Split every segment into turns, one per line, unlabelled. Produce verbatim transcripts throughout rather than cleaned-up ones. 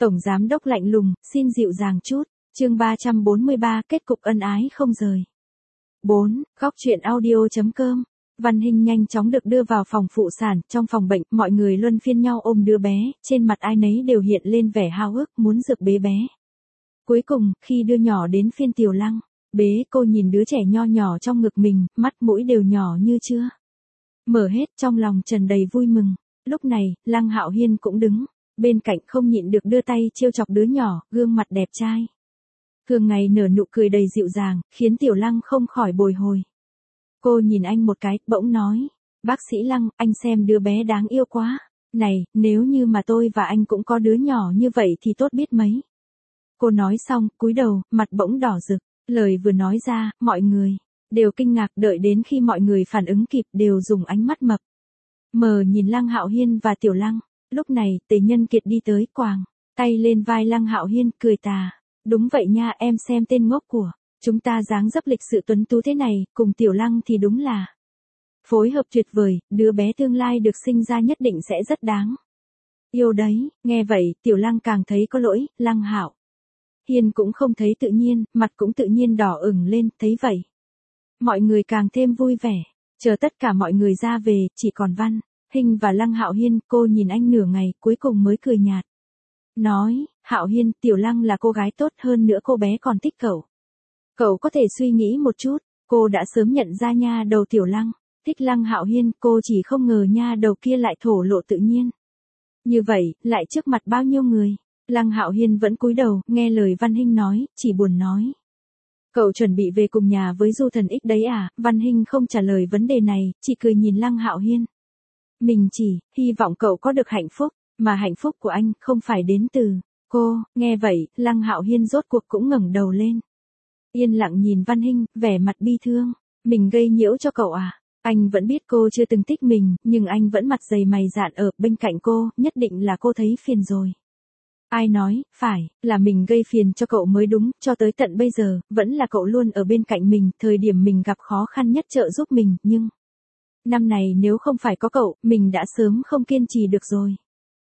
Tổng giám đốc lạnh lùng, xin dịu dàng chút. Chương ba trăm bốn mươi ba, kết cục ân ái không rời. bốn. Góc truyện audio chấm com. Văn Hinh nhanh chóng được đưa vào phòng phụ sản, trong phòng bệnh, mọi người luân phiên nhau ôm đứa bé, trên mặt ai nấy đều hiện lên vẻ háo ước, muốn dược bế bé. Cuối cùng, khi đưa nhỏ đến phiên Tiểu Lăng, bế cô nhìn đứa trẻ nho nhỏ trong ngực mình, mắt mũi đều nhỏ như chưa mở hết, trong lòng tràn đầy vui mừng. Lúc này, Lăng Hạo Hiên cũng đứng bên cạnh, không nhịn được đưa tay trêu chọc đứa nhỏ, gương mặt đẹp trai thường ngày nở nụ cười đầy dịu dàng, khiến Tiểu Lăng không khỏi bồi hồi. Cô nhìn anh một cái, bỗng nói, bác sĩ Lăng, anh xem đứa bé đáng yêu quá. Này, nếu như mà tôi và anh cũng có đứa nhỏ như vậy thì tốt biết mấy. Cô nói xong, cúi đầu, mặt bỗng đỏ rực. Lời vừa nói ra, mọi người đều kinh ngạc, đợi đến khi mọi người phản ứng kịp đều dùng ánh mắt mập mờ nhìn Lăng Hạo Hiên và Tiểu Lăng. Lúc này, Tề Nhân Kiệt đi tới, quàng tay lên vai Lăng Hạo Hiên, cười tà. Đúng vậy nha, em xem tên ngốc của chúng ta dáng dấp lịch sự tuấn tú thế này, cùng Tiểu Lăng thì đúng là phối hợp tuyệt vời, đứa bé tương lai được sinh ra nhất định sẽ rất đáng yêu đấy. Nghe vậy, Tiểu Lăng càng thấy có lỗi, Lăng Hạo Hiên cũng không thấy tự nhiên, mặt cũng tự nhiên đỏ ửng lên, thấy vậy mọi người càng thêm vui vẻ. Chờ tất cả mọi người ra về, chỉ còn Văn Hinh và Lăng Hạo Hiên. Cô nhìn anh nửa ngày, cuối cùng mới cười nhạt nói, Hạo Hiên, Tiểu Lăng là cô gái tốt, hơn nữa cô bé còn thích cậu. Cậu có thể suy nghĩ một chút. Cô đã sớm nhận ra nha đầu Tiểu Lăng thích Lăng Hạo Hiên, cô chỉ không ngờ nha đầu kia lại thổ lộ tự nhiên như vậy, lại trước mặt bao nhiêu người. Lăng Hạo Hiên vẫn cúi đầu, nghe lời Văn Hinh nói, chỉ buồn nói, cậu chuẩn bị về cùng nhà với Du Thần X đấy à? Văn Hinh không trả lời vấn đề này, chỉ cười nhìn Lăng Hạo Hiên. Mình chỉ hy vọng cậu có được hạnh phúc, mà hạnh phúc của anh không phải đến từ cô. Nghe vậy, Lăng Hạo Hiên rốt cuộc cũng ngẩng đầu lên, yên lặng nhìn Văn Hinh, vẻ mặt bi thương. Mình gây nhiễu cho cậu à? Anh vẫn biết cô chưa từng thích mình, nhưng anh vẫn mặt dày mày dạn ở bên cạnh cô, nhất định là cô thấy phiền rồi. Ai nói, phải, là mình gây phiền cho cậu mới đúng, cho tới tận bây giờ, vẫn là cậu luôn ở bên cạnh mình, thời điểm mình gặp khó khăn nhất trợ giúp mình, nhưng năm này nếu không phải có cậu, mình đã sớm không kiên trì được rồi.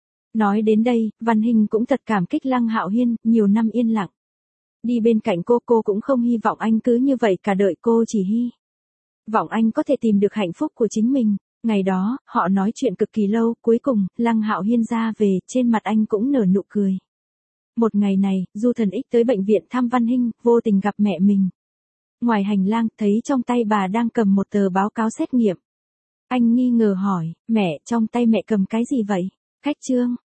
Nói đến đây, Văn Hinh cũng thật cảm kích Lăng Hạo Hiên, nhiều năm yên lặng đi bên cạnh cô, cô cũng không hy vọng anh cứ như vậy cả đời, cô chỉ hy vọng anh có thể tìm được hạnh phúc của chính mình. Ngày đó, họ nói chuyện cực kỳ lâu, cuối cùng, Lăng Hạo Hiên ra về, trên mặt anh cũng nở nụ cười. Một ngày này, Du Thần X tới bệnh viện thăm Văn Hinh, vô tình gặp mẹ mình. Ngoài hành lang, thấy trong tay bà đang cầm một tờ báo cáo xét nghiệm. Anh nghi ngờ hỏi, mẹ, trong tay mẹ cầm cái gì vậy? Khách trương,